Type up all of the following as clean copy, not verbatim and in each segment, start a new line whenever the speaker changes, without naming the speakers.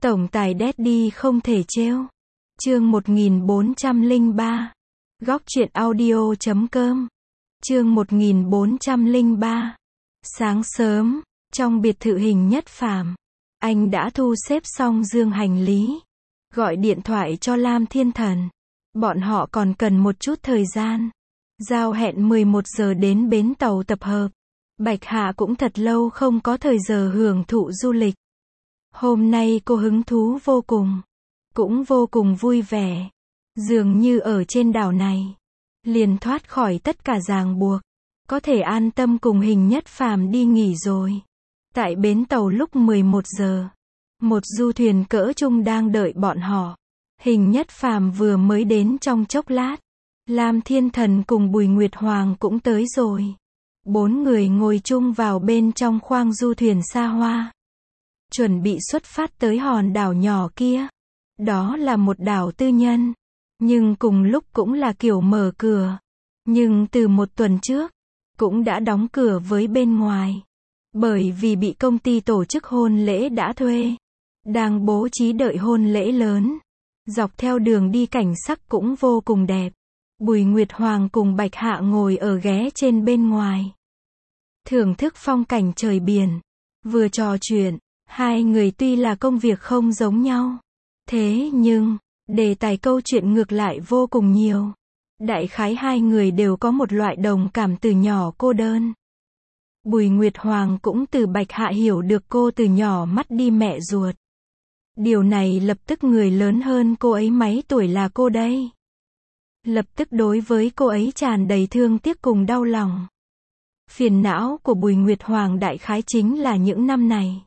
Tổng tài Daddy không thể trêu. Chương 1403. Góc truyện audio.com. Chương 1403. Sáng sớm, trong biệt thự Hình Nhất Phàm, anh đã thu xếp xong dương hành lý, gọi điện thoại cho Lam Thiên Thần. Bọn họ còn cần một chút thời gian. Giao hẹn 11 giờ đến bến tàu tập hợp. Bạch Hạ cũng thật lâu không có thời giờ hưởng thụ du lịch. Hôm nay cô hứng thú vô cùng, cũng vô cùng vui vẻ. Dường như ở trên đảo này, liền thoát khỏi tất cả ràng buộc, có thể an tâm cùng Hình Nhất Phàm đi nghỉ rồi. Tại bến tàu lúc 11 giờ, một du thuyền cỡ trung đang đợi bọn họ. Hình Nhất Phàm vừa mới đến trong chốc lát. Lam Thiên Thần cùng Bùi Nguyệt Hoàng cũng tới rồi. 4 người ngồi chung vào bên trong khoang du thuyền xa hoa, chuẩn bị xuất phát tới hòn đảo nhỏ kia. Đó là một đảo tư nhân, nhưng cùng lúc cũng là kiểu mở cửa. Nhưng từ một tuần trước, cũng đã đóng cửa với bên ngoài. Bởi vì bị công ty tổ chức hôn lễ đã thuê, đang bố trí đợi hôn lễ lớn. Dọc theo đường đi cảnh sắc cũng vô cùng đẹp. Bùi Nguyệt Hoàng cùng Bạch Hạ ngồi ở ghế trên bên ngoài, thưởng thức phong cảnh trời biển. Vừa trò chuyện, hai người tuy là công việc không giống nhau, thế nhưng đề tài câu chuyện ngược lại vô cùng nhiều. Đại khái hai người đều có một loại đồng cảm từ nhỏ cô đơn. Bùi Nguyệt Hoàng cũng từ Bạch Hạ hiểu được cô từ nhỏ mất đi mẹ ruột. Điều này lập tức người lớn hơn cô ấy mấy tuổi là cô đây, lập tức đối với cô ấy tràn đầy thương tiếc cùng đau lòng. Phiền não của Bùi Nguyệt Hoàng đại khái chính là những năm này,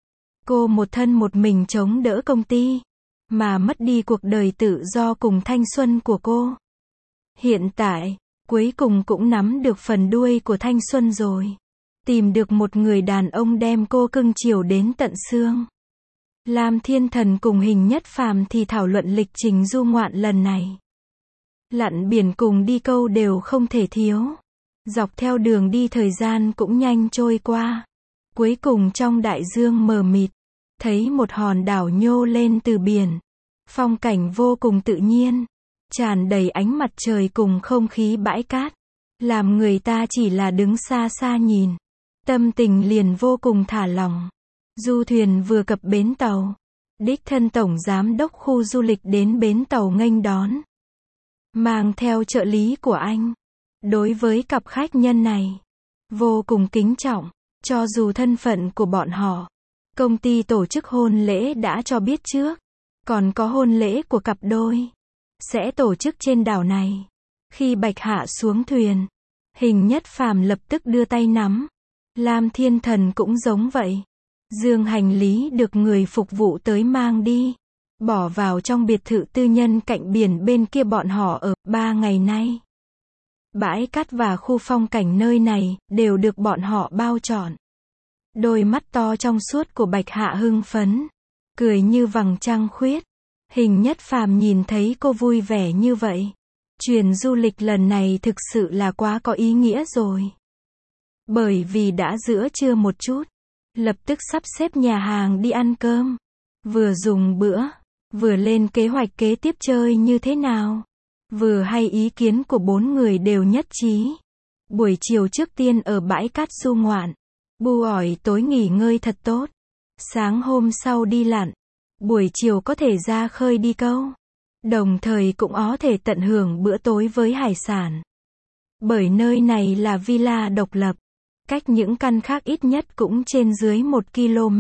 cô một thân một mình chống đỡ công ty, mà mất đi cuộc đời tự do cùng thanh xuân của cô. Hiện tại, cuối cùng cũng nắm được phần đuôi của thanh xuân rồi. Tìm được một người đàn ông đem cô cưng chiều đến tận xương. Lam Thiên Thần cùng Hình Nhất Phàm thì thảo luận lịch trình du ngoạn lần này. Lặn biển cùng đi câu đều không thể thiếu. Dọc theo đường đi thời gian cũng nhanh trôi qua. Cuối cùng trong đại dương mờ mịt, thấy một hòn đảo nhô lên từ biển. Phong cảnh vô cùng tự nhiên, tràn đầy ánh mặt trời cùng không khí bãi cát, làm người ta chỉ là đứng xa xa nhìn, tâm tình liền vô cùng thả lỏng. Du thuyền vừa cập bến tàu, đích thân tổng giám đốc khu du lịch đến bến tàu nghênh đón, mang theo trợ lý của anh. Đối với cặp khách nhân này, vô cùng kính trọng, cho dù thân phận của bọn họ, công ty tổ chức hôn lễ đã cho biết trước, còn có hôn lễ của cặp đôi sẽ tổ chức trên đảo này. Khi Bạch Hạ xuống thuyền, Hình Nhất Phàm lập tức đưa tay nắm. Lam Thiên Thần cũng giống vậy. Dương hành lý được người phục vụ tới mang đi, bỏ vào trong biệt thự tư nhân cạnh biển bên kia bọn họ ở. 3 ngày nay, bãi cát và khu phong cảnh nơi này đều được bọn họ bao trọn. Đôi mắt to trong suốt của Bạch Hạ hưng phấn, cười như vầng trăng khuyết. Hình Nhất Phàm nhìn thấy cô vui vẻ như vậy, chuyến du lịch lần này thực sự là quá có ý nghĩa rồi. Bởi vì đã giữa trưa một chút, lập tức sắp xếp nhà hàng đi ăn cơm, vừa dùng bữa, vừa lên kế hoạch kế tiếp chơi như thế nào, vừa hay ý kiến của 4 người đều nhất trí. Buổi chiều trước tiên ở bãi cát du ngoạn, bu ỏi tối nghỉ ngơi thật tốt. Sáng hôm sau đi lặn, buổi chiều có thể ra khơi đi câu, đồng thời cũng có thể tận hưởng bữa tối với hải sản. Bởi nơi này là villa độc lập, cách những căn khác ít nhất cũng trên dưới 1 km.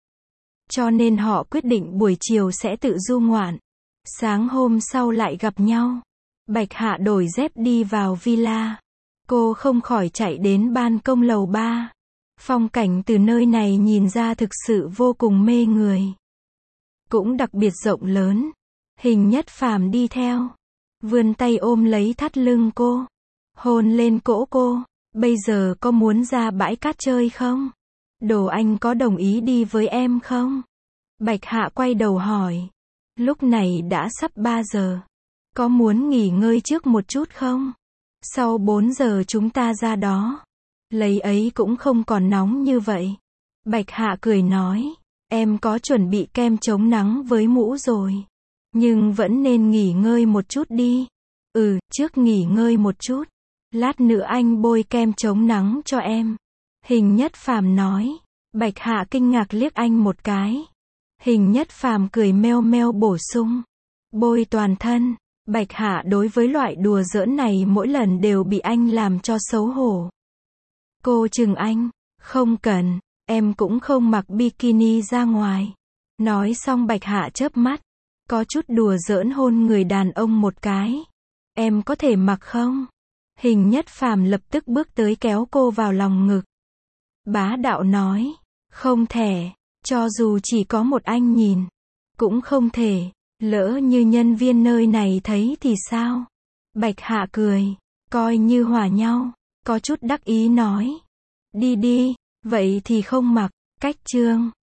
Cho nên họ quyết định buổi chiều sẽ tự du ngoạn, sáng hôm sau lại gặp nhau. Bạch Hạ đổi dép đi vào villa, cô không khỏi chạy đến ban công lầu 3. Phong cảnh từ nơi này nhìn ra thực sự vô cùng mê người, cũng đặc biệt rộng lớn. Hình Nhất Phàm đi theo, vươn tay ôm lấy thắt lưng cô, hôn lên cổ cô. Bây giờ có muốn ra bãi cát chơi không? Đồ anh có đồng ý đi với em không? Bạch Hạ quay đầu hỏi. Lúc này đã sắp 3 giờ. Có muốn nghỉ ngơi trước một chút không? Sau 4 giờ chúng ta ra đó. Lấy ấy cũng không còn nóng như vậy. Bạch Hạ cười nói. Em có chuẩn bị kem chống nắng với mũ rồi. Nhưng vẫn nên nghỉ ngơi một chút đi. Trước nghỉ ngơi một chút. Lát nữa anh bôi kem chống nắng cho em. Hình Nhất Phàm nói. Bạch Hạ kinh ngạc liếc anh một cái. Hình Nhất Phàm cười meo meo bổ sung. Bôi toàn thân. Bạch Hạ đối với loại đùa giỡn này mỗi lần đều bị anh làm cho xấu hổ. Cô chừng anh. Không cần, em cũng không mặc bikini ra ngoài. Nói xong Bạch Hạ chớp mắt. Có chút đùa giỡn hôn người đàn ông một cái. Em có thể mặc không? Hình Nhất Phàm lập tức bước tới kéo cô vào lòng ngực. Bá đạo nói. Không thể, cho dù chỉ có một anh nhìn. Cũng không thể, lỡ như nhân viên nơi này thấy thì sao? Bạch Hạ cười, coi như hòa nhau, có chút đắc ý nói. Đi đi, vậy thì không mặc, cách chương.